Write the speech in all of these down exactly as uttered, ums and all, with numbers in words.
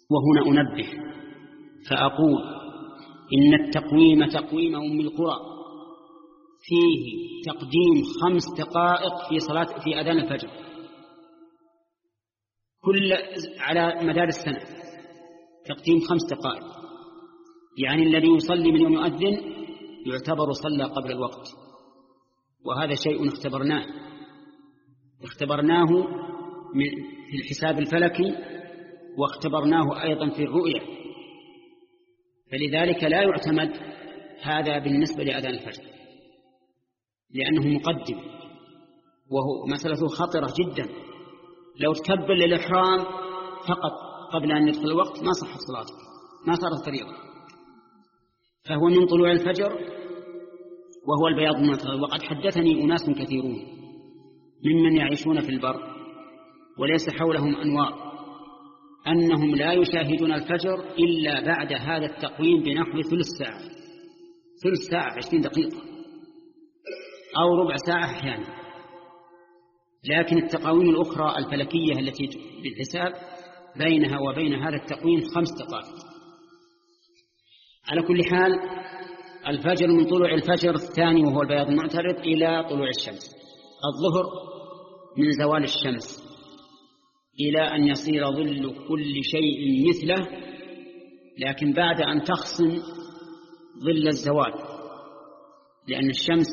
وهنا أنبه فأقول إن التقويم تقويم أم القرى فيه تقديم خمس دقائق في صلاة في أذان الفجر كل على مدار السنة، تقديم خمس دقائق، يعني الذي يصلي من يوم يؤذن يعتبر صلى قبل الوقت. وهذا شيء اختبرناه اختبرناه في الحساب الفلكي، واختبرناه أيضا في الرؤية، فلذلك لا يعتمد هذا بالنسبة لأذان الفجر لأنه مقدم، وهو مسألة خطرة جدا. لو تكبر للإحرام فقط قبل أن يدخل الوقت ما صحت صلاتك، ما صارت فريضة. فهو من طلوع الفجر وهو البياض المعترض. وقد حدثني أناس كثيرون ممن يعيشون في البر وليس حولهم أنوار أنهم لا يشاهدون الفجر إلا بعد هذا التقويم بنحو ثلث ساعة ثلث ساعة عشرين دقيقة أو ربع ساعة أحيانا. لكن التقاويم الأخرى الفلكية التي بالحساب بينها وبين هذا التقويم خمس دقائق. على كل حال الفجر من طلوع الفجر الثاني وهو البياض المعترض إلى طلوع الشمس. الظهر من زوال الشمس إلى أن يصير ظل كل شيء مثله، لكن بعد أن تخصم ظل الزوال، لأن الشمس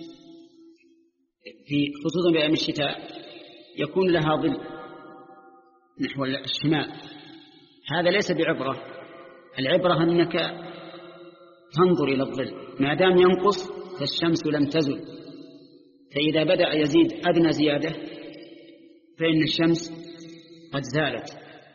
في خصوصا بأيام الشتاء يكون لها ظل نحو الشمال. هذا ليس بعبرة، العبرة أنك تنظر إلى الظل، ما دام ينقص فالشمس لم تزل، فإذا بدأ يزيد أدنى زيادة فإن الشمس قد زالت.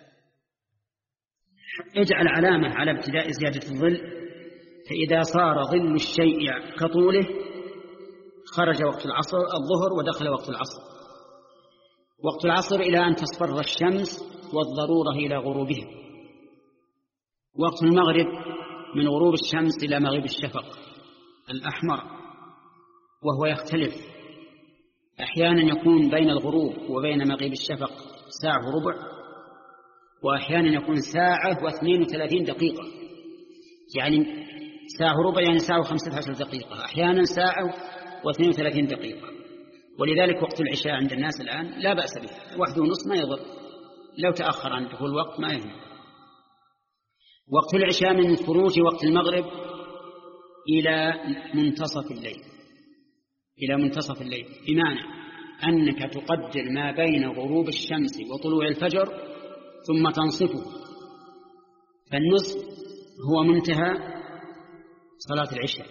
اجعل علامة على ابتداء زيادة الظل، فإذا صار ظل الشيء كطوله خرج وقت العصر الظهر ودخل وقت العصر. وقت العصر إلى أن تصفر الشمس والضرورة إلى غروبها. وقت المغرب من غروب الشمس إلى مغيب الشفق الأحمر، وهو يختلف، أحيانا يكون بين الغروب وبين مغيب الشفق ساعة وربع، وأحيانا يكون ساعة واثنين وثلاثين دقيقة، يعني ساعة وربع يعني ساعة وخمسة عشر دقيقة، أحيانا ساعة واثنين وثلاثين دقيقة. ولذلك وقت العشاء عند الناس الآن لا بأس به، واحد ونصف ما يضر، لو تأخر عن دخول الوقت ما يهم. وقت العشاء من خروج وقت المغرب إلى منتصف الليل إلى منتصف الليل بمعنى أنك تقدر ما بين غروب الشمس وطلوع الفجر ثم تنصفه، فالنصف هو منتهى صلاة العشاء.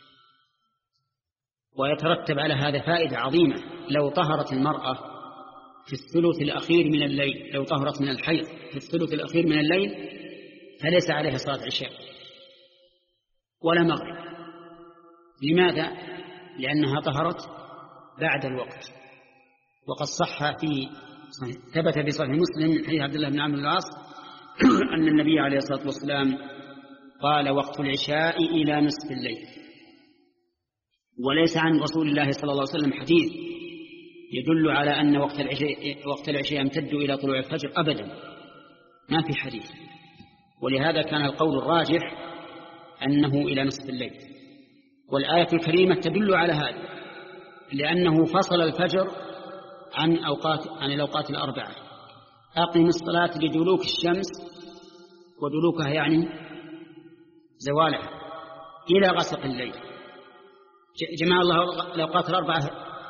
ويترتب على هذا فائدة عظيمة، لو طهرت المرأة في الثلث الأخير من الليل، لو طهرت من الحيض في الثلث الأخير من الليل فليس عليها صلاة عشاء ولا مغرب. لماذا؟ لأنها طهرت بعد الوقت. وقد صح في ثبت في صحيح مسلم من حديث عبد الله بن عمرو بن العاص أن النبي عليه الصلاة والسلام قال وقت العشاء إلى نصف الليل. وليس عن رسول الله صلى الله عليه وسلم حديث يدل على أن وقت العشاء وقت العشاء يمتد إلى طلوع الفجر أبدا، ما في حديث. ولهذا كان القول الراجح أنه إلى نصف الليل. والآية الكريمة تدل على هذا، لأنه فصل الفجر عن أوقات عن الأوقات الأربعة. أقم الصلاة لدلوك الشمس، ودلوكها يعني زوالها، إلى غسق الليل. جمع الله الأوقات الأربعة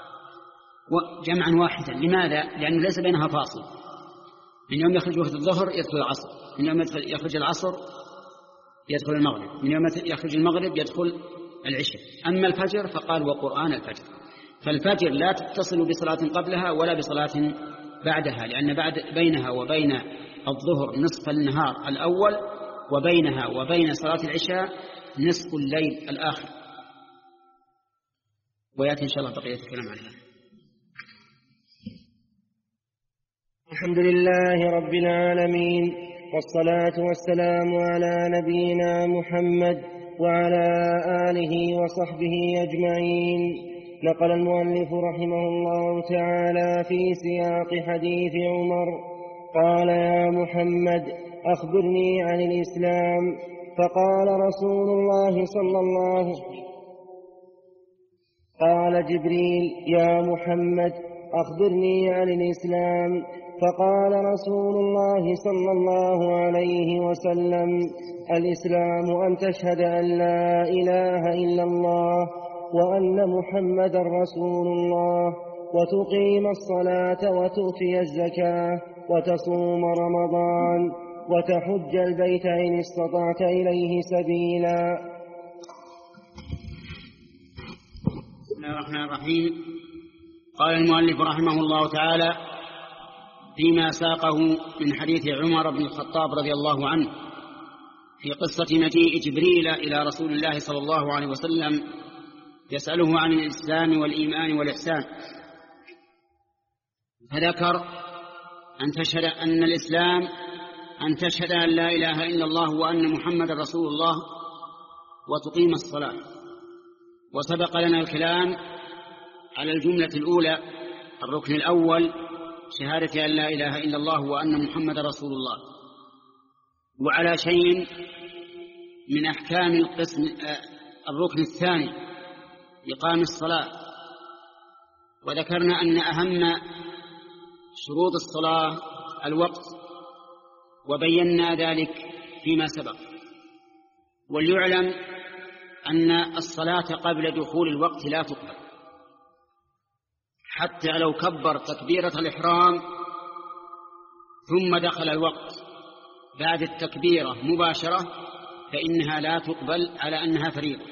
جمعا واحدا. لماذا؟ لأنه ليس بينها فاصل. من يوم يخرج وقت الظهر يدخل العصر، من يوم يخرج العصر يدخل المغرب، من يوم يخرج المغرب يدخل العشاء. أما الفجر فقال وقرآن الفجر، فالفجر لا تتصل بصلاة قبلها ولا بصلاة بعدها، لأن بعد بينها وبين الظهر نصف النهار الأول، وبينها وبين صلاة العشاء نصف الليل الآخر. ويأتي إن شاء الله بقية الكلام عليها. الحمد لله رب العالمين، والصلاة والسلام على نبينا محمد وعلى آله وصحبه أجمعين. نقل المؤلف رحمه الله تعالى في سياق حديث عمر قال: يا محمد أخبرني عن الإسلام. فقال رسول الله صلى الله عليه وسلم قال جبريل يا محمد أخبرني عن الإسلام. فقال رسول الله صلى الله عليه وسلم الإسلام أن تشهد أن لا إله إلا الله وأن محمدا رسول الله وتقيم الصلاة وتؤتي الزكاة وتصوم رمضان وتحج البيت إن استطعت إليه سبيلا. بسم الله الرحمن الرحيم. قال المؤلف رحمه الله تعالى فيما ساقه من حديث عمر بن الخطاب رضي الله عنه في قصة مجيء جبريل إلى رسول الله صلى الله عليه وسلم يسأله عن الإسلام والإيمان والإحسان، فذكر أن تشهد أن الإسلام أن تشهد أن لا إله إلا الله وأن محمد رسول الله وتقيم الصلاة. وسبق لنا الكلام على الجملة الأولى الركن الأول شهادة أن لا إله إلا الله وأن محمد رسول الله، وعلى شيء من أحكام القسم الركن الثاني إقام الصلاة. وذكرنا أن أهم شروط الصلاة الوقت، وبينا ذلك فيما سبق. وليعلم أن الصلاة قبل دخول الوقت لا تقبل، حتى لو كبر تكبيرة الإحرام ثم دخل الوقت بعد التكبيرة مباشرة فإنها لا تقبل على أنها فريضة،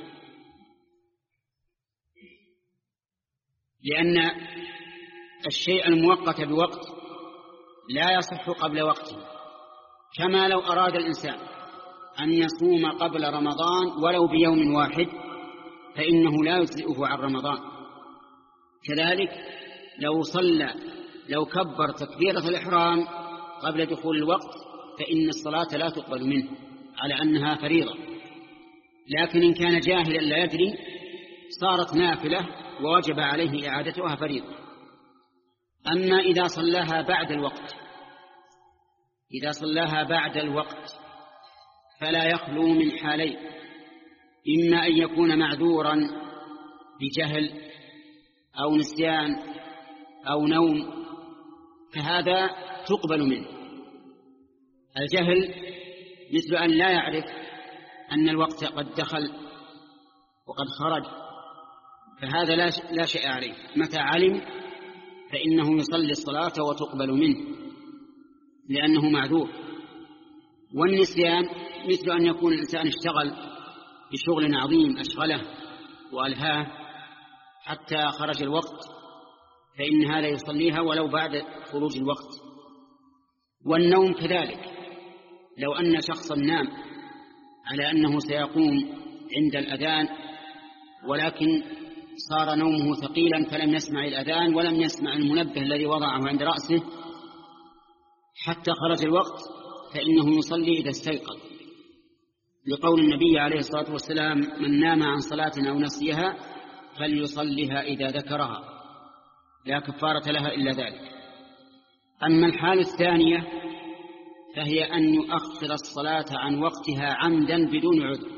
لأن الشيء المؤقت بوقت لا يصح قبل وقته. كما لو أراد الإنسان أن يصوم قبل رمضان ولو بيوم واحد فإنه لا يجزئه عن رمضان. كذلك لو صلى لو كبر تكبيرة الإحرام قبل دخول الوقت فإن الصلاة لا تقبل منه على أنها فريضة، لكن إن كان جاهلا لا يدري صارت نافلة ووجب عليه إعادتها فريضة. أما إذا صلاها بعد الوقت إذا صلاها بعد الوقت فلا يخلو من حالين: إما أن يكون معذورا بجهل أو نسيان أو نوم، فهذا تقبل منه. الجهل مثل أن لا يعرف أن الوقت قد دخل وقد خرج، فهذا لا شيء عليه، متى علم فإنه يصلي الصلاة وتقبل منه لأنه معذور. والنسيان مثل أن يكون الإنسان اشتغل بشغل عظيم أشغله وألهاه حتى خرج الوقت، فإن هذا يصليها ولو بعد خروج الوقت. والنوم كذلك، لو أن شخصا نام على أنه سيقوم عند الأذان ولكن صار نومه ثقيلا فلم يسمع الأذان ولم يسمع المنبه الذي وضعه عند رأسه حتى خرج الوقت، فإنه يصلي إذا استيقظ، لقول النبي عليه الصلاة والسلام: من نام عن صلاة أو نسيها فليصلها إذا ذكرها، لا كفارة لها إلا ذلك. أما الحالة الثانية فهي أن يؤخر الصلاة عن وقتها عمدا بدون عذر.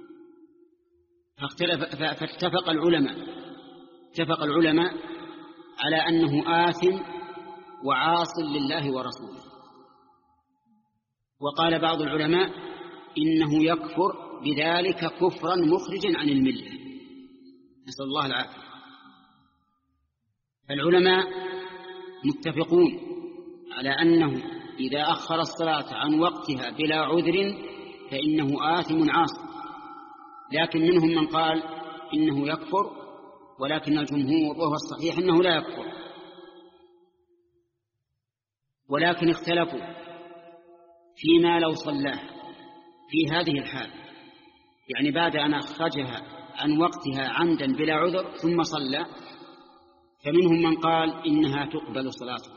فاختلف فاتفق العلماء اتفق العلماء على أنه آثم وعاص لله ورسوله. وقال بعض العلماء إنه يكفر بذلك كفرا مخرجا عن الملة، نسأل الله العافية. فالعلماء متفقون على أنه إذا أخر الصلاة عن وقتها بلا عذر فإنه آثم عاص، لكن منهم من قال إنه يكفر، ولكن الجمهور وهو الصحيح أنه لا يكفر. ولكن اختلفوا فيما لو صلاه في هذه الحال، يعني بعد أن أخرجها عن وقتها عمدا بلا عذر ثم صلى، فمنهم من قال إنها تقبل صلاته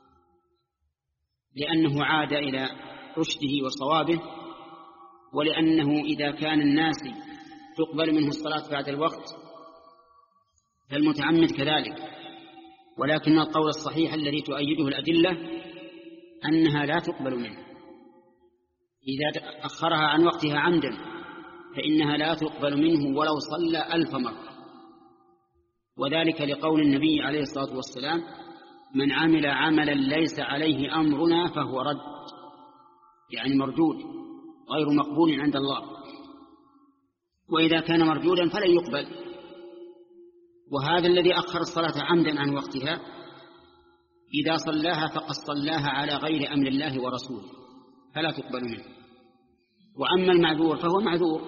لأنه عاد إلى رشده وصوابه، ولأنه إذا كان الناس تقبل منه الصلاة بعد الوقت فالمتعمد كذلك. ولكن القول الصحيح الذي تؤيده الأدلة أنها لا تقبل منه، إذا أخرها عن وقتها عمدا فإنها لا تقبل منه ولو صلى ألف مرة، وذلك لقول النبي عليه الصلاة والسلام: من عمل عملا ليس عليه أمرنا فهو رد، يعني مردود غير مقبول عند الله، وإذا كان مردودا فلن يقبل. وهذا الذي أخر الصلاة عمدا عن وقتها إذا صلاها فقد صلاها على غير أمر الله ورسوله فلا تقبل منه. وأما المعذور فهو معذور،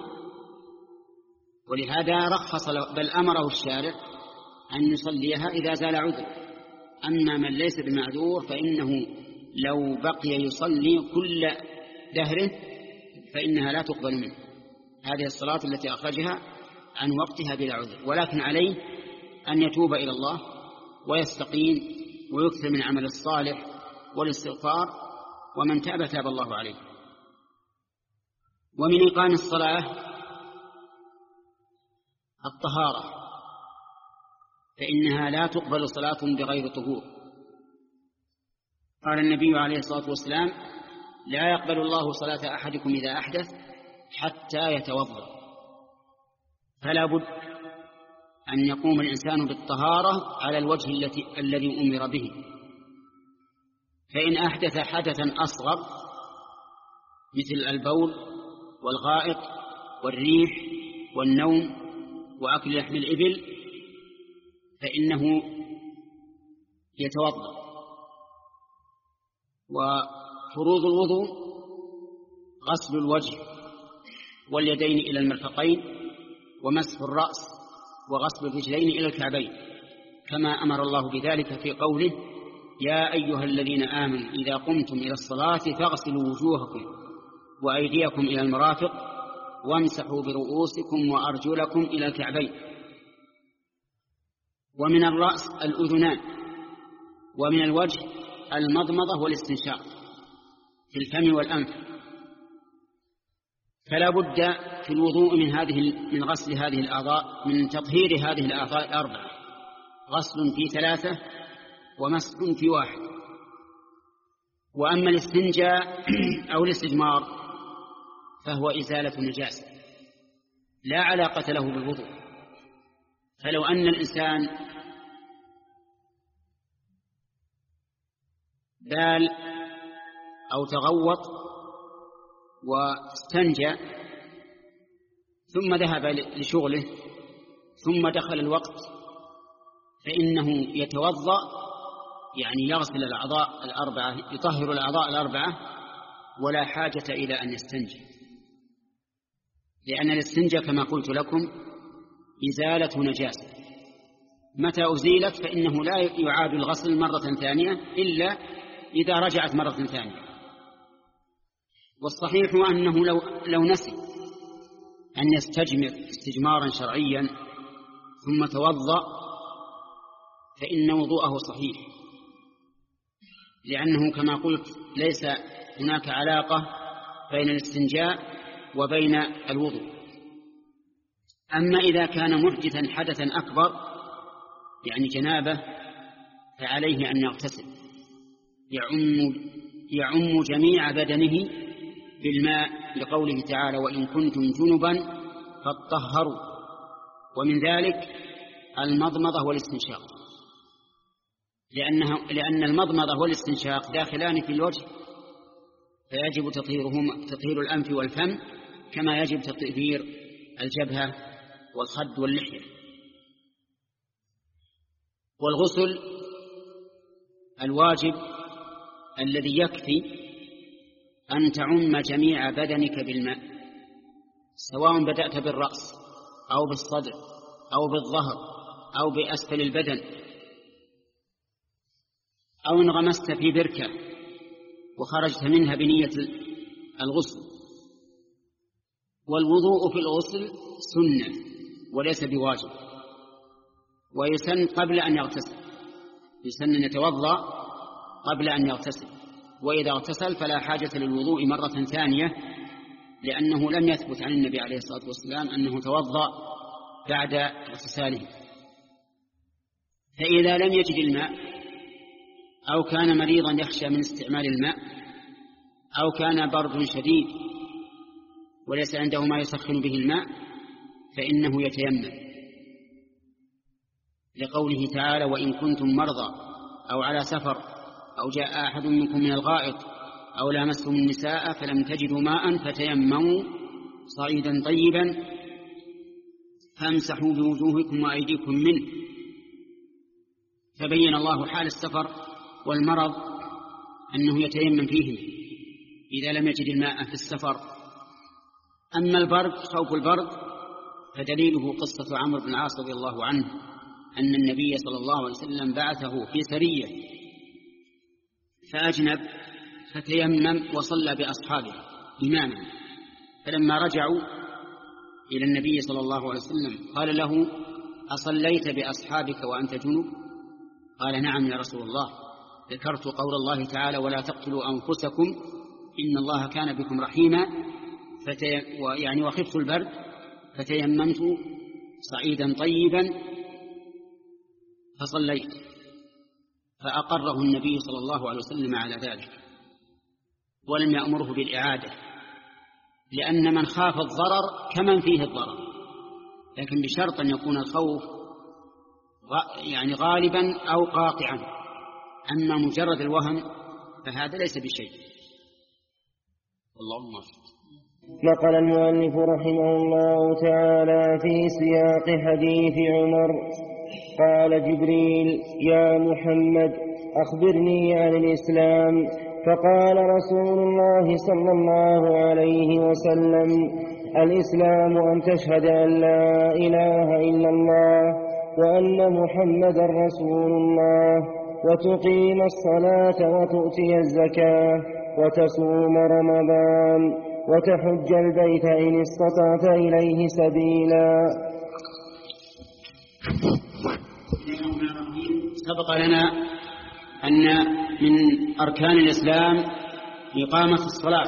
ولهذا رخص بل أمره الشارع أن يصليها إذا زال عذر. أما من ليس بمعذور فإنه لو بقي يصلي كل دهره فإنها لا تقبل منه. هذه الصلاة التي أخرجها عن وقتها بلا عذر، ولكن عليه أن يتوب إلى الله ويستقيم ويكثر من عمل الصالح والاستغفار، ومن تاب تاب الله عليه. ومن إقام الصلاة الطهارة، فإنها لا تقبل صلاة بغير طهور. قال النبي عليه الصلاة والسلام: لا يقبل الله صلاة أحدكم إذا أحدث حتى يتوضأ. فلا بد أن يقوم الإنسان بالطهارة على الوجه التي الذي أمر به. فإن أحدث حدثا أصغر مثل البول والغائط والريح والنوم وأكل لحم الإبل فإنه يتوضأ. وفروض الوضوء غسل الوجه واليدين إلى المرفقين، ومسح الرأس، وغسل الرجلين إلى الكعبين، كما أمر الله بذلك في قوله: يا أيها الذين آمنوا إذا قمتم إلى الصلاة فاغسلوا وجوهكم وأيديكم إلى المرافق وامسحوا برؤوسكم وأرجلكم إلى الكعبين. ومن الرأس الأذنان، ومن الوجه المضمضة والاستنشاق في الفم والأنف. فلا بد في الوضوء من هذه من غسل هذه الأعضاء، من تطهير هذه الأعضاء الأربعة: غسل في ثلاثة ومسح في واحد. وأما الاستنجاء أو الاستجمار فهو إزالة نجاسة لا علاقة له بالوضوء. فلو أن الإنسان بال أو تغوط واستنجى ثم ذهب لشغله ثم دخل الوقت فإنه يتوضأ، يعني يغسل الأعضاء الأربعة، يطهر الأعضاء الأربعة، ولا حاجة إلى أن يستنجي، لأن الاستنجاء كما قلت لكم إزالة نجاسة، متى أزيلت فإنه لا يعاد الغسل مرة ثانية إلا إذا رجعت مرة ثانية. والصحيح أنه لو, لو نسي أن يستجمر استجمارا شرعيا ثم توضأ فإن وضوءه صحيح، لأنه كما قلت ليس هناك علاقة بين الاستنجاء وبين الوضوء. أما إذا كان محدثا حدثا أكبر يعني جنابه فعليه أن يغتسل، يعم, يعم جميع بدنه بالماء، لقوله تعالى: وإن كنتم جنبا فاطهروا. ومن ذلك المضمضة والاستنشاق، لأنه لأن المضمضة والاستنشاق داخلان في الوجه، فيجب تطهيرهما، تطهير الأنف والفم، كما يجب تطهير الجبهة والخد واللحية. والغسل الواجب الذي يكفي أن تعم جميع بدنك بالماء، سواء بدأت بالرأس أو بالصدر أو بالظهر أو بأسفل البدن، أو انغمست في بركة وخرجت منها بنية الغسل. والوضوء في الغسل سنة وليس بواجب، ويسن قبل أن يغتسل، يسن أن يتوضأ قبل أن يغتسل، وإذا اغتسل فلا حاجة للوضوء مرة ثانية، لأنه لم يثبت عن النبي عليه الصلاة والسلام أنه توضأ بعد اغتساله. فإذا لم يجد الماء أو كان مريضا يخشى من استعمال الماء أو كان برد شديد وليس عنده ما يسخن به الماء فإنه يتيمم، لقوله تعالى: وإن كنتم مرضى أو على سفر أو جاء أحد منكم من الغائط أو لامستم النساء فلم تجدوا ماء فتيمموا صعيدا طيبا فامسحوا بوجوهكم وأيديكم منه. فبين الله حال السفر والمرض أنه يتيمم فيهم إذا لم يجد الماء في السفر. أما البرد، خوف البرد، فدليله قصة عمرو بن العاص رضي الله عنه أن النبي صلى الله عليه وسلم بعثه في سرية فأجنب فتيمم وصلى بأصحابه إماما، فلما رجعوا إلى النبي صلى الله عليه وسلم قال له: أصليت بأصحابك وأنت جنوب؟ قال: نعم يا رسول الله، ذكرت قول الله تعالى: ولا تقتلوا أنفسكم إن الله كان بكم رحيما، فتي... يعني وخفت البرد فتيممت صعيدا طيبا فصليت. فأقره النبي صلى الله عليه وسلم على ذلك ولم يأمره بالإعادة، لأن من خاف الضرر كمن فيه الضرر، لكن بشرط أن يكون الخوف يعني غالبا أو قاطعا. أما مجرد الوهم فهذا ليس بشيء. والله موفق. نقل المؤلف رحمه الله تعالى في سياق حديث عمر قال جبريل: يا محمد أخبرني عن الإسلام. فقال رسول الله صلى الله عليه وسلم: الإسلام أن تشهد أن لا إله إلا الله وأن محمدا رسول الله، وتقيم الصلاة وتؤتي الزكاة وتصوم رمضان وتحج البيت إن استطعت إليه سبيلا. سبق لنا أن من أركان الإسلام إقامة الصلاة،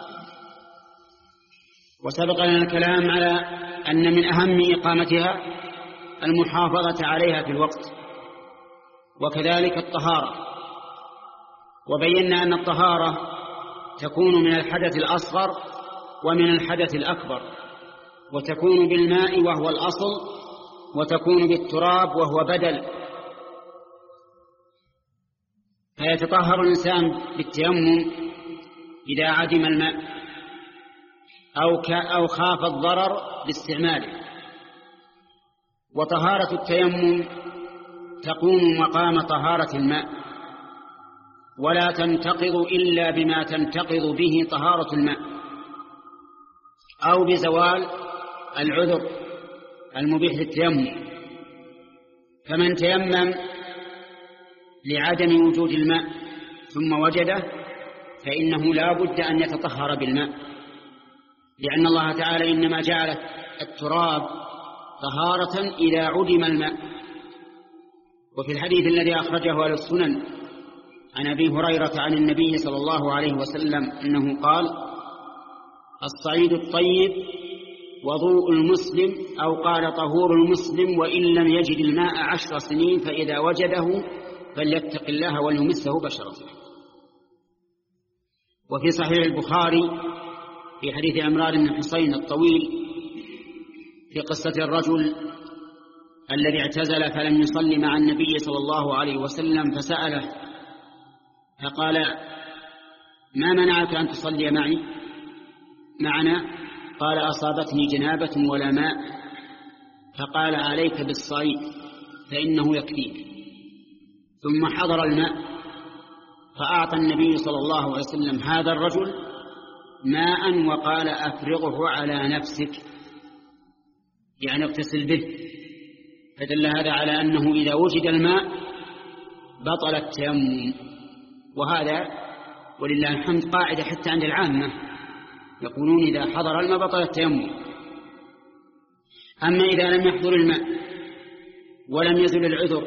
وسبق لنا الكلام على أن من أهم إقامتها المحافظة عليها في الوقت، وكذلك الطهارة. وبينا أن الطهارة تكون من الحدث الأصغر ومن الحدث الأكبر، وتكون بالماء وهو الأصل، وتكون بالتراب وهو بدل. فيتطهر الإنسان بالتيمم إذا عدم الماء أو أو خاف الضرر باستعماله. وطهارة التيمم تقوم مقام طهارة الماء، ولا تنتقض إلا بما تنتقض به طهارة الماء، أو بزوال العذر المبيح للتيمم. فمن تيمم لعدم وجود الماء ثم وجده فإنه لا بد أن يتطهر بالماء، لأن الله تعالى إنما جعل التراب طهارة إذا عدم الماء. وفي الحديث الذي أخرجه أهل السنن عن أبي هريرة عن النبي صلى الله عليه وسلم أنه قال: الصعيد الطيب وضوء المسلم، أو قال طهور المسلم وإن لم يجد الماء عشر سنين فإذا وجده فليتق الله وليمسه بشرته. وفي صحيح البخاري في حديث عمران بن حسين الطويل في قصة الرجل الذي اعتزل فلم يصلي مع النبي صلى الله عليه وسلم فسأله فقال: ما منعك أن تصلي معي معنا؟ قال: أصابتني جنابة ولا ماء. فقال: عليك بالصعيد فإنه يكفيك. ثم حضر الماء فأعطى النبي صلى الله عليه وسلم هذا الرجل ماء وقال: أفرغه على نفسك، يعني اغتسل به. فدل هذا على أنه إذا وجد الماء بطل التيمم. وهذا ولله الحمد قاعدة حتى عند العامة، يقولون إذا حضر الماء بطل التيمم. أما إذا لم يحضر الماء ولم يزل العذر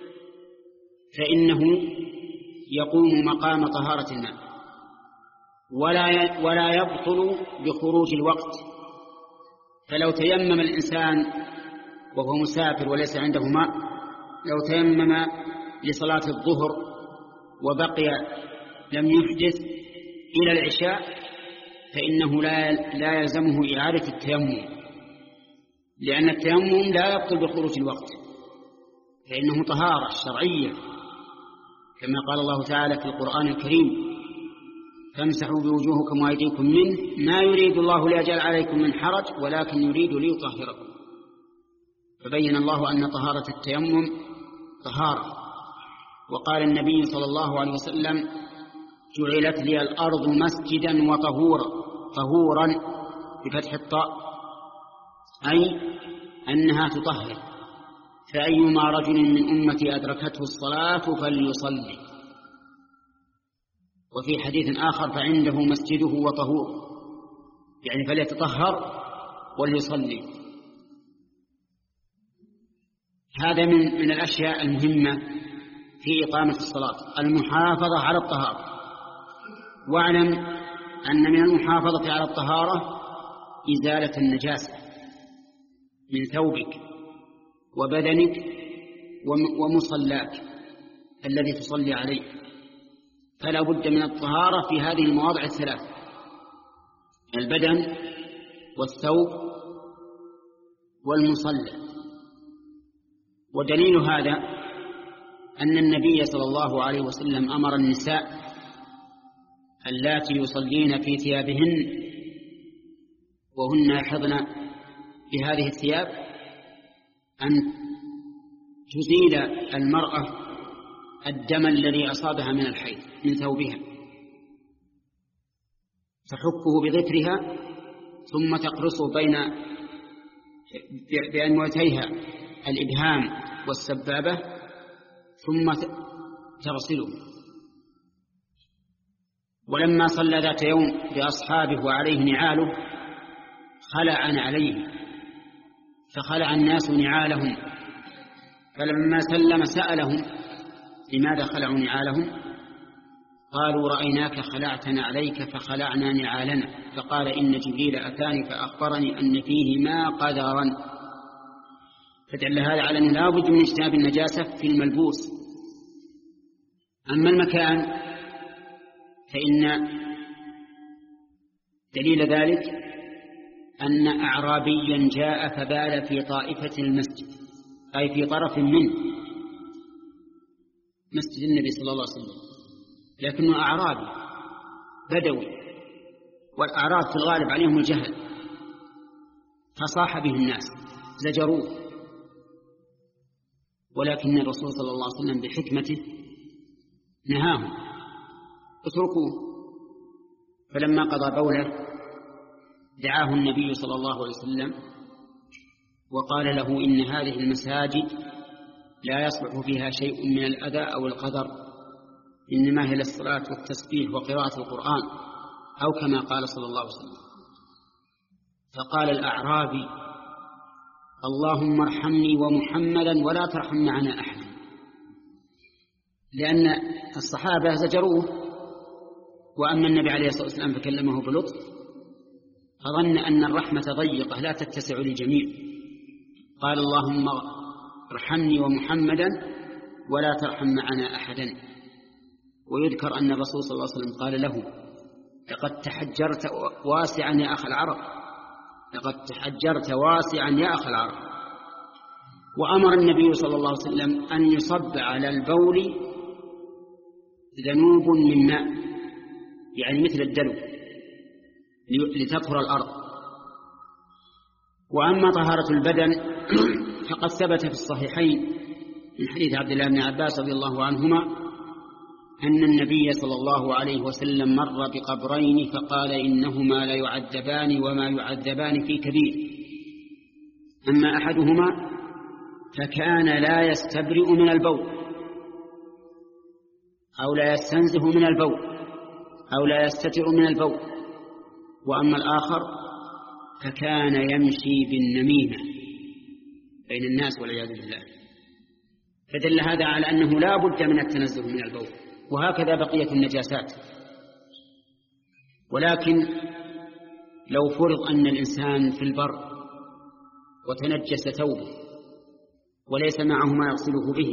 فإنه يقوم مقام طهارة الماء، ولا ولا يبطل بخروج الوقت. فلو تيمم الإنسان وهو مسافر وليس عنده ماء، لو تيمم لصلاة الظهر وبقي لم يحدث إلى العشاء فإنه لا لا يلزمه إعادة التيمم، لأن التيمم لا يبطل بخروج الوقت، فإنه طهارة شرعية كما قال الله تعالى في القرآن الكريم: فامسحوا بوجوهكم وأيديكم منه ما يريد الله ليجعل عليكم من حرج ولكن يريد ليطهركم. فبين الله أن طهارة التيمم طهارة. وقال النبي صلى الله عليه وسلم: جعلت لي الأرض مسجدا وطهورا، طهورا بفتح الطاء، أي أنها تطهر، فأيما رجل من أمتي أدركته الصلاة فليصلي. وفي حديث آخر: فعنده مسجده وطهور، يعني فليتطهر وليصلي. هذا من من الأشياء المهمة في إقامة الصلاة، المحافظة على الطهارة. واعلم أن من المحافظة على الطهارة إزالة النجاسة من ثوبك وبدنك ومصلاك الذي تصلي عليه، فلا بد من الطهارة في هذه المواضع الثلاث: البدن والثوب والمصلى. ودليل هذا أن النبي صلى الله عليه وسلم أمر النساء اللاتي يصلين في ثيابهن وهن يحضن بهذه الثياب أن تزيل المرأة الدم الذي أصابها من الحيض من ثوبها، تحكه بظفرها ثم تقرصه بين بأنملتيها الإبهام والسبابة ثم تغسله. ولما صلى ذات يوم بأصحابه وعليه نعاله خلع عليه، فخلع الناس نعالهم، فلما سلم سألهم: لماذا خلعوا نعالهم؟ قالوا: رأيناك خلعتنا عليك فخلعنا نعالنا. فقال: إن جبريل أتاني فأخبرني أن فيهما قدرا. فدل هذا على أنه لا بد من اجتناب النجاسة في الملبوس. أما المكان فإن دليل ذلك أن أعرابيا جاء فبال في طائفة المسجد، أي في طرف منه مسجد النبي صلى الله عليه وسلم، لكنه أعرابي بدوي، والأعراب في الغالب عليهم الجهل، فصاح به الناس زجروه، ولكن الرسول صلى الله عليه وسلم بحكمته نهاهم: اتركوه. فلما قضى بوله دعاه النبي صلى الله عليه وسلم وقال له: إن هذه المساجد لا يصلح فيها شيء من الأذى أو القدر، إنما هي للصلاة والتسبيح وقراءة القرآن، أو كما قال صلى الله عليه وسلم. فقال الأعرابي: اللهم ارحمني ومحمدا ولا ترحم معنا أحد، لأن الصحابة زجروه، وأما النبي عليه الصلاة والسلام فكلمه بلطف، فظن أن الرحمة ضيقة لا تتسع للجميع، قال: اللهم ارحمني ومحمدا ولا ترحم معنا أحدا. ويذكر أن الرسول صلى الله عليه وسلم قال له: لقد تحجرت واسعا يا أخ العرب، لقد تحجرت واسعا يا أخ العرب. وأمر النبي صلى الله عليه وسلم أن يصب على البول ذنوب من ماء، يعني مثل الدلو، لتطهر الأرض. وأما طهارة البدن فقد ثبت في الصحيحين من حديث عبد الله بن عباس رضي الله عنهما أن النبي صلى الله عليه وسلم مر بقبرين فقال: إنهما لا يعذبان وما يعذبان في كبير، أما أحدهما فكان لا يستبرئ من البول أو لا يستنزه من البول أو لا يستتر من البول، وأما الآخر فكان يمشي بالنميمة بين الناس والعياذ بالله. فدل هذا على أنه لا بد من التنزه من البول، وهكذا بقية النجاسات. ولكن لو فرض أن الإنسان في البر وتنجس ثوبه وليس معه ما يغسله به،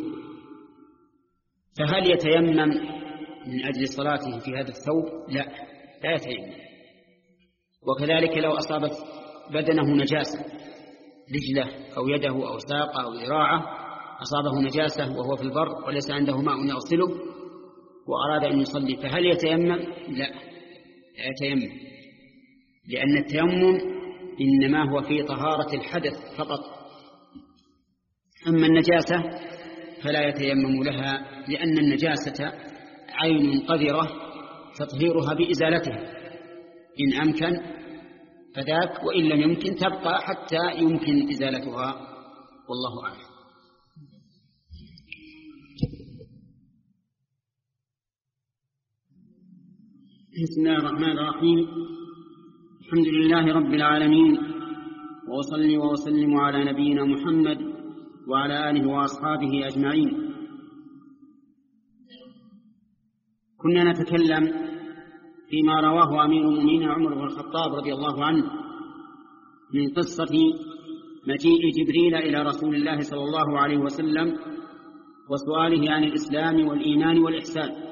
فهل يتيمم من أجل صلاته في هذا الثوب؟ لا، لا يتيمم، وكذلك لو أصابت بدنه نجاسة، رجله أو يده أو ساقه أو ذراعه أصابه نجاسة وهو في البر وليس عنده ماء يغسله وأراد أن يصلي، فهل يتيمم؟ لا يتيمم، لأن التيمم إنما هو في طهارة الحدث فقط. أما النجاسة فلا يتيمم لها، لأن النجاسة عين قذرة تطهيرها بإزالتها، إن أمكن فذاك، وإن لم يمكن تبقى حتى يمكن إزالتها، والله أعلم. بسم الله الرحمن الرحيم، الحمد لله رب العالمين، وأصلي وأسلم على نبينا محمد وعلى آله وأصحابه أجمعين. كنا نتكلم فيما رواه أمير المؤمنين عمر بن الخطاب رضي الله عنه من قصة مجيء جبريل إلى رسول الله صلى الله عليه وسلم وسؤاله عن الإسلام والإيمان والإحسان.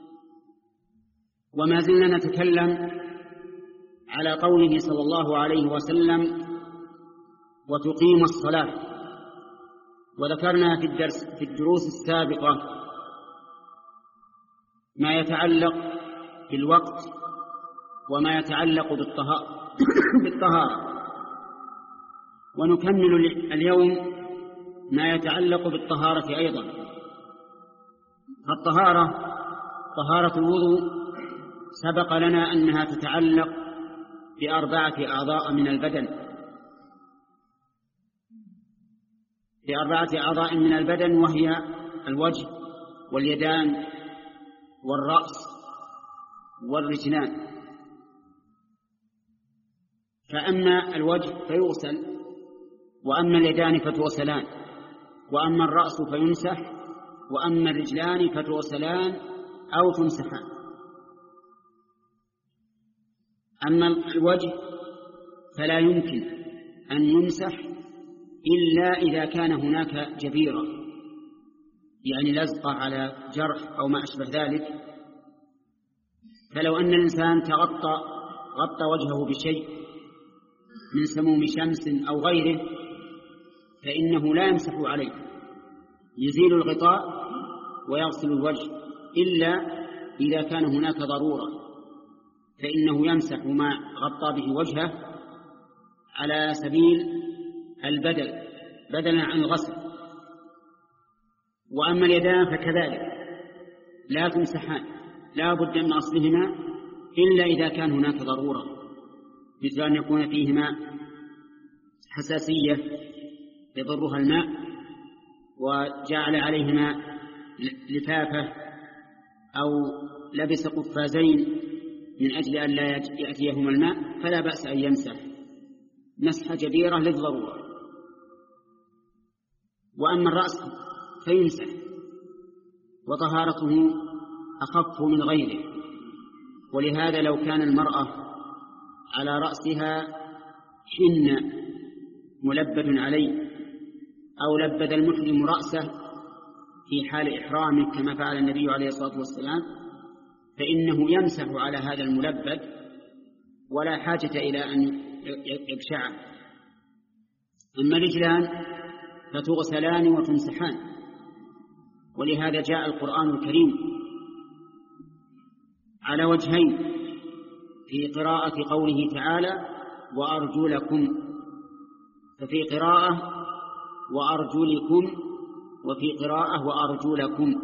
وما زلنا نتكلم على قوله صلى الله عليه وسلم وتقيم الصلاة، وذكرنا في الدرس في الدروس السابقة ما يتعلق بالوقت وما يتعلق بالطهارة، ونكمل اليوم ما يتعلق بالطهارة أيضا. الطهارة طهارة الوضوء سبق لنا أنها تتعلق بأربعة أعضاء من البدن بأربعة أعضاء من البدن وهي الوجه واليدان والرأس والرجلان. فأما الوجه فيغسل، وأما اليدان فتغسلان، وأما الرأس فيمسح، وأما الرجلان فتغسلان أو تمسحان. أما الوجه فلا يمكن أن يمسح إلا إذا كان هناك جبيرة، يعني لزقة على جرح أو ما أشبه ذلك. فلو أن الإنسان تغطى غطى وجهه بشيء من سموم شمس أو غيره فإنه لا يمسح عليه، يزيل الغطاء ويغسل الوجه، إلا إذا كان هناك ضرورة فإنه يمسح ما غطى به وجهه على سبيل البدل بدلا عن الغسل. وأما اليدان فكذلك لا تمسحان، لا بد من أصلهما إلا إذا كان هناك ضرورة، مثل أن يكون فيهما حساسية يضرها الماء وجعل عليهما لفافة أو لبس قفازين من أجل أن لا يأتيهما الماء، فلا بأس أن يمسح مسح جبيرة للضرورة. وأما الرأس فيمسح، وطهارته أخف من غيره. ولهذا لو كان المرأة على رأسها حنة ملبد عليه، أو لبد المحرم رأسه في حال إحرامه كما فعل النبي عليه الصلاة والسلام، فإنه يمسح على هذا الملبد ولا حاجة إلى أن يبشعه. أما الرجلان فتغسلان وتمسحان، ولهذا جاء القرآن الكريم على وجهين، في قراءة قوله تعالى وأرجلكم، ففي قراءة وأرجلكم وفي قراءة وأرجلكم.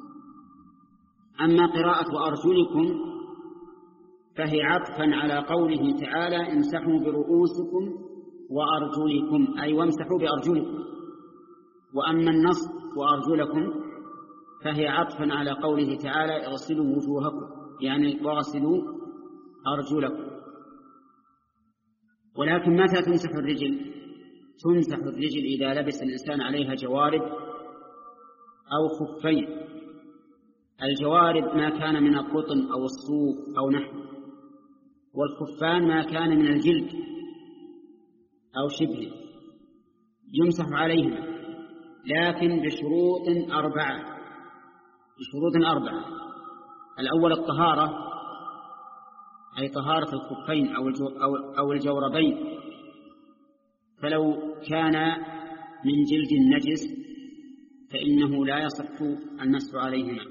أما قراءة وأرجلكم فهي عطفا على قوله تعالى امسحوا برؤوسكم وأرجلكم، أي وامسحوا بأرجلكم. وأما النص وأرجلكم فهي عطفا على قوله تعالى اغسلوا وجوهكم، يعني واغسلوا أرجلكم. ولكن متى تمسح الرجل؟ تمسح الرجل إذا لبس الإنسان عليها جوارب أو خفين. الجوارب ما كان من القطن أو الصوف أو نحو، والخفان ما كان من الجلد أو شبهه، يمسح عليهما، لكن بشروط أربعة بشروط أربعة الأول الطهارة، أي طهارة الخفين أو الجوربين، فلو كان من جلد النجس فإنه لا يصح المسح عليهما،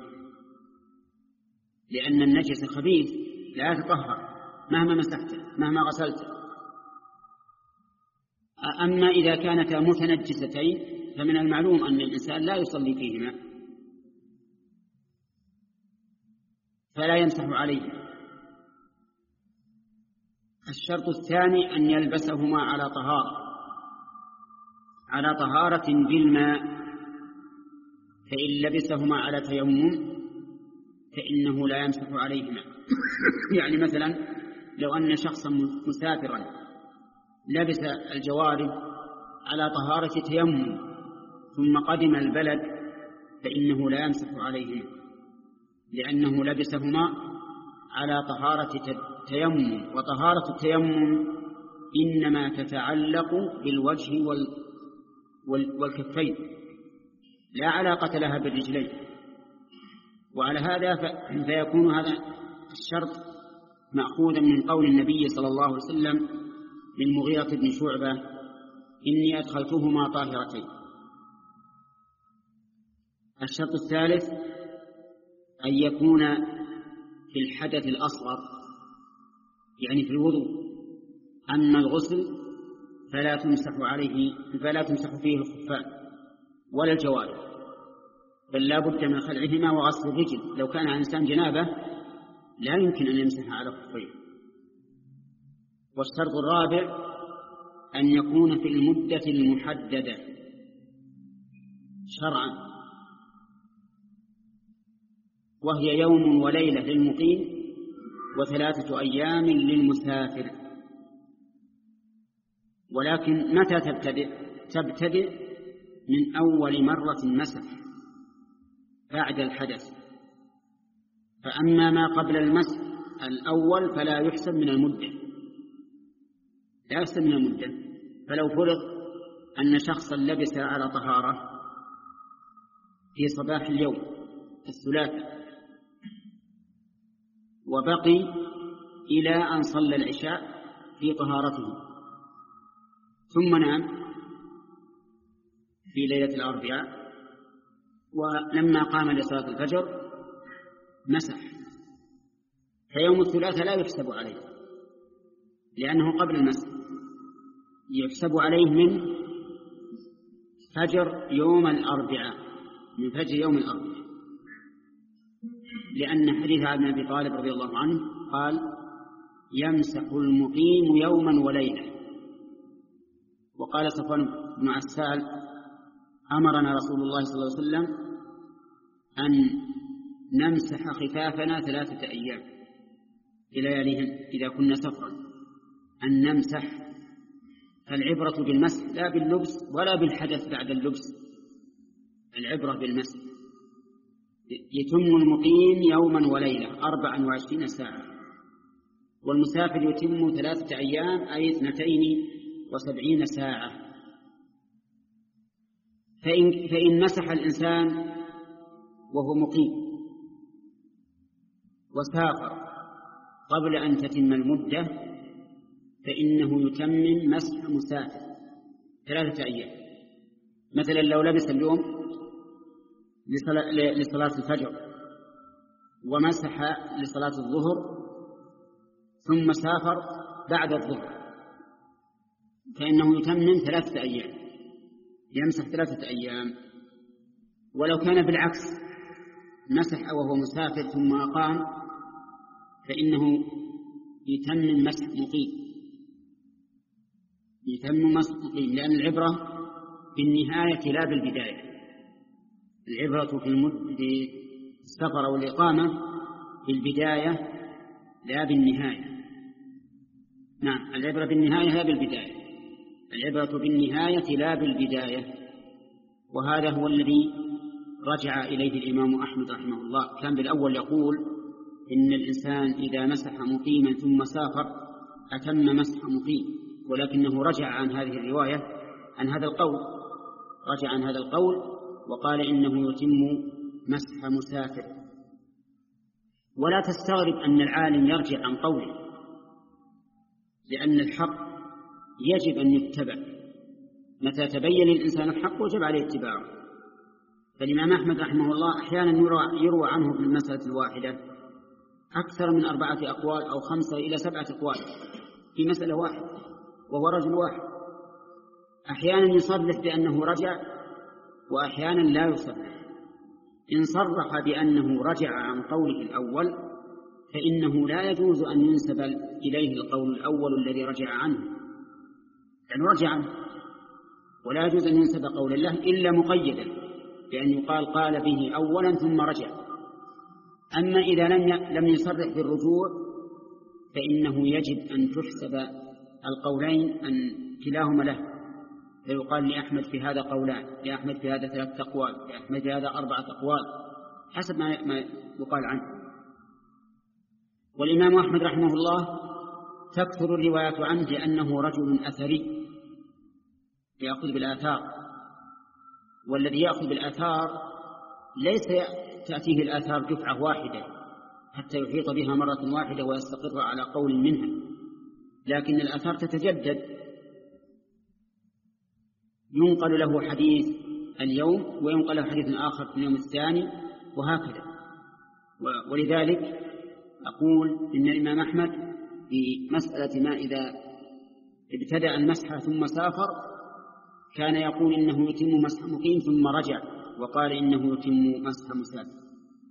لأن النجس خبيث لا يتطهر مهما مسحته مهما غسلته. أما إذا كانتا متنجستين فمن المعلوم أن الإنسان لا يصلي فيهما فلا يمسح عليهما. الشرط الثاني أن يلبسهما على طهارة على طهارة بالماء، فإن لبسهما على تيمم فإنه لا يمسح عليهما. يعني مثلا لو أن شخصا مسافرا لبس الجوارب على طهارة تيمم ثم قدم البلد فإنه لا يمسح عليهما، لأنه لبسهما على طهارة تيمم، وطهارة التيمم إنما تتعلق بالوجه والكفين لا علاقة لها بالرجلين. وعلى هذا فيكون هذا الشرط مأخوذا من قول النبي صلى الله عليه وسلم للمغيرة بن شعبة: إني أدخلتهما طاهرتين. الشرط الثالث أن يكون في الحدث الأصغر، يعني في الوضوء. أما الغسل فلا تمسح عليه فلا تمسح فيه الخفان ولا الجوارب، بل لا بد من خلعهما وغسل الرجل. لو كان إنسان جنابه لا يمكن أن يمسح على الخفين. والشرط الرابع أن يكون في المدة المحددة شرعا، وهي يوم وليلة للمقيم وثلاثة أيام للمسافر. ولكن متى تبتدئ؟ تبتدئ من أول مرة مسح بعد الحدث، فأما ما قبل المسح الأول فلا يحسب من المدة لا يحسب من المدة. فلو فرض أن شخصا لبس على طهارة في صباح اليوم الثلاثاء وبقي إلى أن صلى العشاء في طهارته ثم نام في ليلة الأربعاء، ولما قام لصلاة الفجر مسح، فيوم الثلاثاء لا يحسب عليه لأنه قبل المسح، يحسب عليه من فجر يوم الأربعاء من فجر يوم الأربعاء، لأن حديث علي بن أبي طالب رضي الله عنه قال: يمسح المقيم يوما وليلة. وقال صفوان بن عسال: أمرنا رسول الله صلى الله عليه وسلم أن نمسح خفافنا ثلاثة أيام في لياليهن إذا كنا سفرا، أن نمسح. فالعبرة بالمسح لا باللبس ولا بالحدث بعد اللبس، العبرة بالمسح. يتم المقيم يوما وليلة أربعا وعشرين ساعة، والمسافر يتم ثلاثة أيام أي اثنتين وسبعين ساعة. فإن, فإن مسح الإنسان وهو مقيم وسافر قبل أن تتم المدة فإنه يتمم مسح مسافر ثلاثة أيام. مثلا لو لبس اليوم لصلاة الفجر ومسح لصلاة الظهر ثم سافر بعد الظهر فإنه يتمم ثلاثة أيام، يمسح ثلاثة أيام. ولو كان بالعكس مسح وهو مسافر ثم أقام فإنه يتمم مسح مقيم يتمم مسح مقيم لأن العبرة بالنهاية لا بالبداية. العبرة في السفر والإقامة بالبداية لا بالنهاية. نعم، العبرة بالنهاية لا بالبداية، العبرة بالنهاية لا بالبداية. وهذا هو الذي رجع إليه الإمام أحمد رحمه الله. كان بالأول يقول إن الإنسان إذا مسح مقيما ثم سافر أتم مسح مقيم، ولكنه رجع عن هذه الرواية عن هذا القول رجع عن هذا القول وقال إنه يتم مسح مسافر. ولا تستغرب أن العالم يرجع عن قوله، لأن الحق يجب أن يتبع، متى تبين للإنسان الحق وجب عليه اتباعه. فالإمام أحمد رحمه الله أحيانا يروى عنه في المسألة الواحدة أكثر من أربعة أقوال أو خمسة إلى سبعة أقوال في مسألة واحدة وهو رجل واحد. أحيانا يصرح بأنه رجع وأحيانا لا يصرح. إن صرح بأنه رجع عن قوله الأول فإنه لا يجوز أن ينسب إليه القول الأول الذي رجع عنه، يعني رجع عنه، ولا يجوز أن ينسب قول الله إلا مقيدا بأن يقال قال به أولا ثم رجع. أما إذا لم لم يصرح بالرجوع فإنه يجب أن تحسب القولين أن كلاهما له، فيقال لأحمد في هذا قولان، لأحمد في هذا ثلاثة أقوال، لأحمد في هذا أربعة أقوال، حسب ما يقال عنه. والإمام أحمد رحمه الله تكثر الروايات عنه لأنه رجل أثري يأخذ بالآثار، والذي يأخذ بالآثار ليس تأتيه الآثار دفعة واحدة حتى يحيط بها مرة واحدة ويستقر على قول منها، لكن الآثار تتجدد، ينقل له حديث اليوم وينقل له حديث آخر في اليوم الثاني وهكذا. ولذلك أقول إن الإمام أحمد في مسألة ما إذا ابتدأ المسح ثم سافر كان يقول إنه يتم مسح مقيم ثم رجع، وقال إنه يتم مسح مسافر.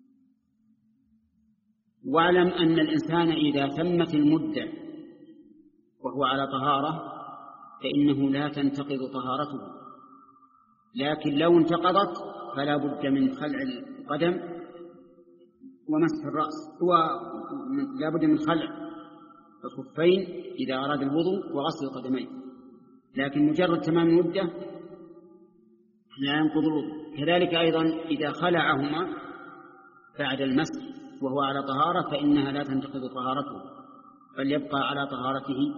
واعلم أن الإنسان إذا تمت المدة وهو على طهارة فإنه لا تنتقض طهارته، لكن لو انتقضت فلا بد من خلع القدم ومسح الرأس، ولا بد من خلع الخفين إذا أراد الوضوء وغسل القدمين، لكن مجرد تمام المدة لا ينقض الوضوء. كذلك أيضا إذا خلعهما بعد المسح وهو على طهارة فإنها لا تنتقض طهارته بل يبقى على طهارته.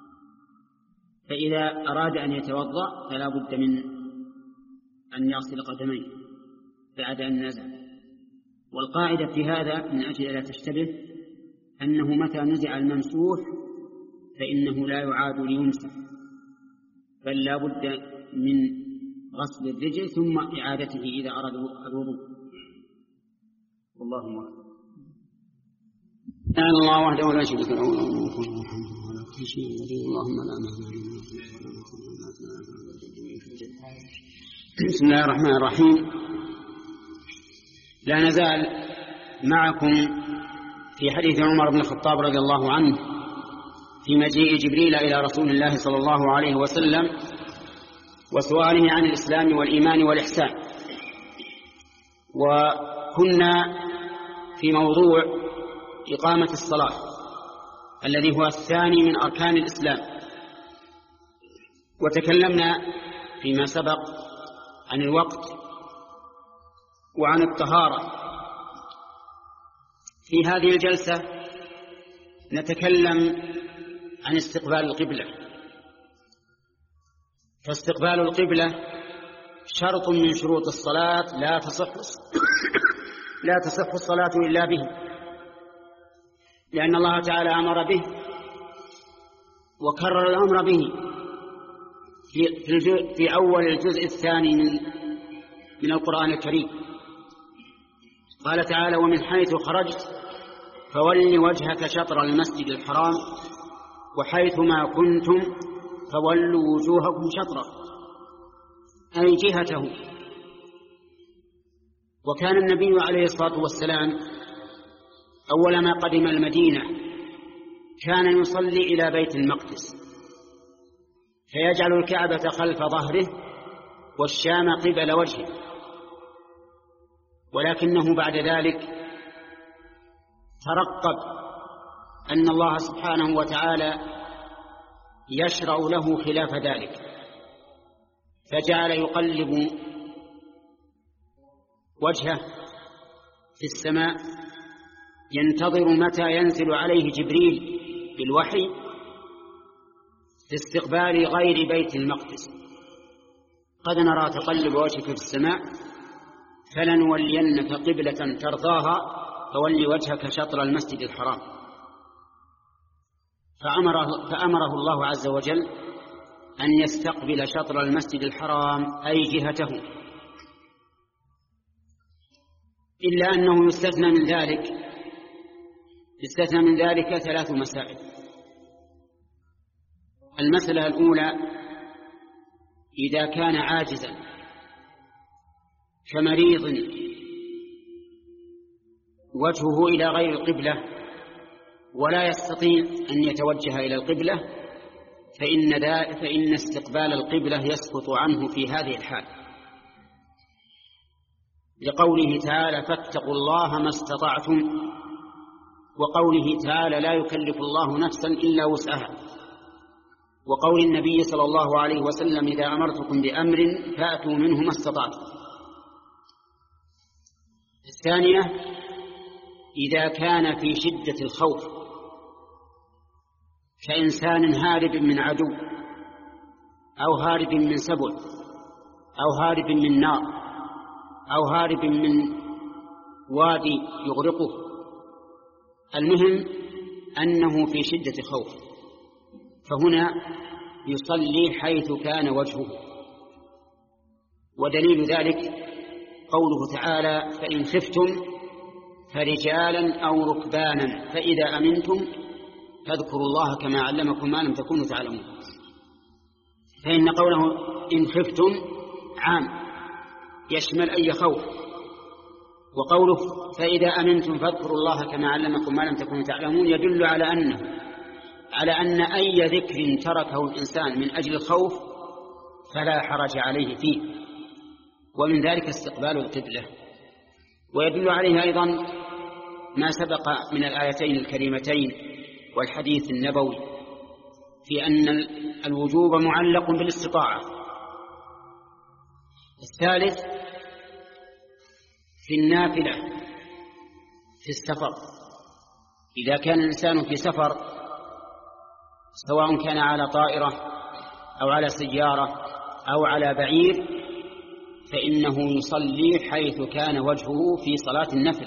فإذا أراد أن يتوضأ فلا بد من أن يغسل قدميه بعد أن نزع. والقاعدة في هذا من أجل لا تشتبه أنه متى نزع الممسوح فإنه لا يعاد ليمسح، بل لا بد من غسل الرجل ثم إعادته إذا أراد الوضوء. والله أعلم. تعالى الله وحده لا شريك له اللهم لا مانع. بسم الله الرحمن الرحيم. لا نزال معكم في حديث عمر بن الخطاب رضي الله عنه في مجيء جبريل إلى رسول الله صلى الله عليه وسلم وسؤاله عن الإسلام والإيمان والإحسان. وكنا في موضوع إقامة الصلاة الذي هو الثاني من أركان الإسلام، وتكلمنا فيما سبق عن الوقت وعن الطهارة. في هذه الجلسة نتكلم عن استقبال القبلة. فاستقبال القبلة شرط من شروط الصلاة لا تصح لا تصح الصلاة إلا به، لأن الله تعالى أمر به وكرر الأمر به في, في أول الجزء الثاني من, من القرآن الكريم. قال تعالى: ومن حيث خرجت فول وجهك شطر المسجد الحرام وحيث ما كنتم فولوا وجوهكم شطره، أي جهته. وكان النبي عليه الصلاة والسلام أول ما قدم المدينة كان يصلي إلى بيت المقدس، فيجعل الكعبة خلف ظهره والشام قبل وجهه. ولكنه بعد ذلك ترقب أن الله سبحانه وتعالى يشرع له خلاف ذلك، فجعل يقلب وجهه في السماء ينتظر متى ينزل عليه جبريل بالوحي في استقبال غير بيت المقدس. قد نرى تقلب وجهك في السماء فلنولينك قبلة ترضاها فول وجهك شطر المسجد الحرام. فأمره, فأمره الله عز وجل أن يستقبل شطر المسجد الحرام أي جهته، إلا أنه يستثنى من ذلك يستثنى من ذلك ثلاث مسائل. المسألة الأولى: إذا كان عاجزا كمريض وجهه إلى غير القبلة ولا يستطيع أن يتوجه إلى القبلة، فإن, فإن استقبال القبلة يسقط عنه في هذه الحال، لقوله تعالى: فاتقوا الله ما استطعتم، وقوله تعالى: لا يكلف الله نفسا إلا وسعها، وقول النبي صلى الله عليه وسلم: إذا أمرتكم بأمر فأتوا منه ما استطعتم. الثانية: إذا كان في شدة الخوف كإنسان هارب من عدو أو هارب من سبع أو هارب من نار أو هارب من وادي يغرقه، المهم أنه في شدة خوف، فهنا يصلي حيث كان وجهه. ودليل ذلك قوله تعالى: فإن خفتم فرجالا أو ركبانا فإذا أمنتم فاذكروا الله كما علمكم ما لم تكونوا تعلمون. فإن قوله إن خفتم عام يشمل أي خوف، وقوله فإذا أمنتم فاذكروا الله كما علمكم ما لم تكونوا تعلمون يدل على أنه على أن أي ذكر تركه الإنسان من أجل الخوف فلا حرج عليه فيه، ومن ذلك استقبال القبلة. ويدل عليه أيضا ما سبق من الآيتين الكريمتين والحديث النبوي في أن الوجوب معلق بالاستطاعة. الثالث: في النافلة في السفر، إذا كان الإنسان في سفر سواء كان على طائرة أو على سيارة أو على بعير، فإنه يصلي حيث كان وجهه في صلاة النفل،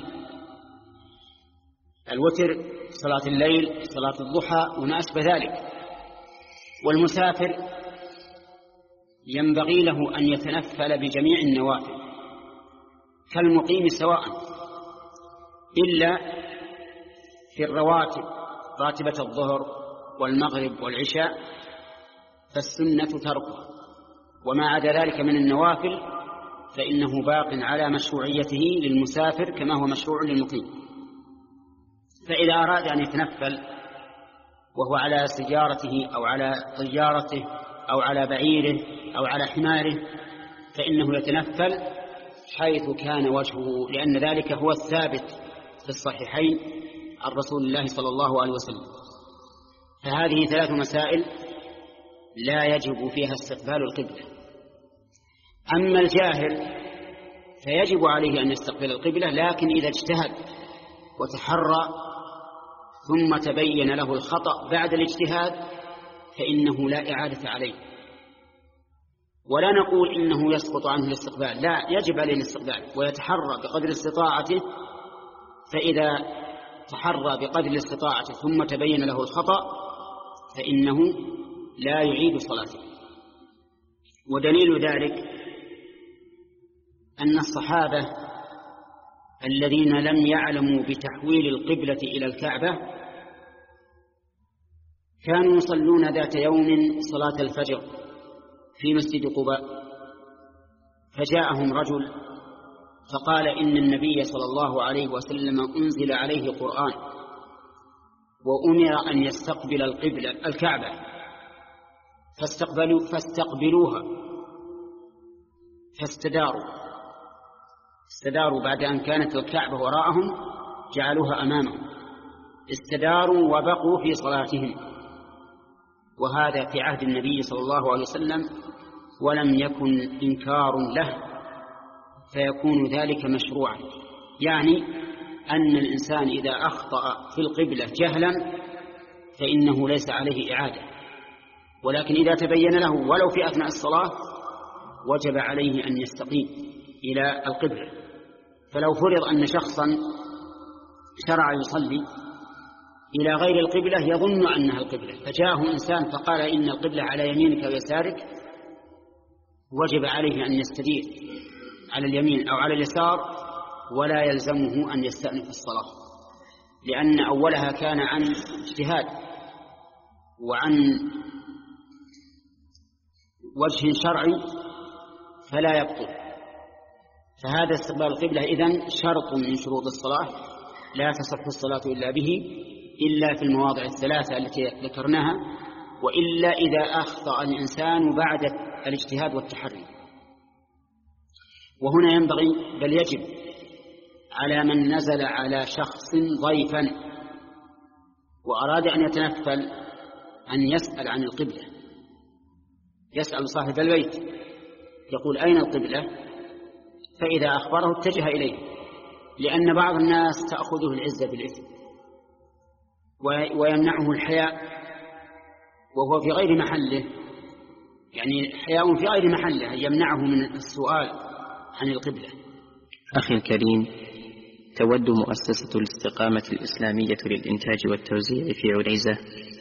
الوتر، صلاة الليل، صلاة الضحى وما أشبه ذلك. والمسافر ينبغي له أن يتنفل بجميع النوافل كالمقيم سواء، إلا في الرواتب، راتبة الظهر والمغرب والعشاء فالسنة تركه، وما عدا ذلك من النوافل فإنه باق على مشروعيته للمسافر كما هو مشروع للمقيم. فإذا أراد أن يتنفل وهو على سيارته أو على طيارته أو على بعيره أو على حماره فإنه يتنفل حيث كان وجهه، لأن ذلك هو الثابت في الصحيحين عن رسول الله صلى الله عليه وسلم. فهذه ثلاث مسائل لا يجب فيها استقبال القبلة. أما الجاهل فيجب عليه أن يستقبل القبلة، لكن إذا اجتهد وتحرى ثم تبين له الخطأ بعد الاجتهاد فإنه لا إعادة عليه، ولا نقول إنه يسقط عنه الاستقبال، لا، يجب عليه الاستقبال ويتحرى بقدر استطاعته، فإذا تحرى بقدر استطاعته ثم تبين له الخطأ فإنه لا يعيد صلاته. ودليل ذلك أن الصحابة الذين لم يعلموا بتحويل القبلة إلى الكعبة كانوا يصلون ذات يوم صلاة الفجر في مسجد قباء، فجاءهم رجل فقال إن النبي صلى الله عليه وسلم أنزل عليه قرآن وأمر أن يستقبل القبلة الكعبة فاستقبلوا فاستقبلوها فاستداروا استداروا بعد أن كانت الكعبة وراءهم جعلوها أمامهم، استداروا وبقوا في صلاتهم، وهذا في عهد النبي صلى الله عليه وسلم ولم يكن إنكار له، فيكون ذلك مشروعا. يعني أن الإنسان إذا أخطأ في القبلة جهلا فإنه ليس عليه إعادة، ولكن إذا تبين له ولو في أثناء الصلاة وجب عليه أن يستقيم إلى القبلة. فلو فرض أن شخصا شرع يصلي إلى غير القبلة يظن أنها القبلة، فجاءه إنسان فقال إن القبلة على يمينك ويسارك، وجب عليه أن يستدير على اليمين أو على اليسار، ولا يلزمه أن يستأنف الصلاة، لأن أولها كان عن اجتهاد وعن وجه شرعي فلا يبطل. فهذا استقبال القبلة إذن شرط من شروط الصلاة لا تصح الصلاة إلا به، إلا في المواضع الثلاثة التي ذكرناها، وإلا إذا أخطأ الإنسان بعد الاجتهاد والتحري. وهنا ينبغي بل يجب على من نزل على شخص ضيفا وأراد أن يتنفل أن يسأل عن القبلة، يسأل صاحب البيت يقول أين القبلة، فإذا أخبره اتجه إليه، لأن بعض الناس تأخذه العزة بالإثم ويمنعه الحياء وهو في غير محله، يعني حياء في غير محله يمنعه من السؤال عن القبلة. أخي الكريم، تود مؤسسة الاستقامة الإسلامية للإنتاج والتوزيع في عنيزة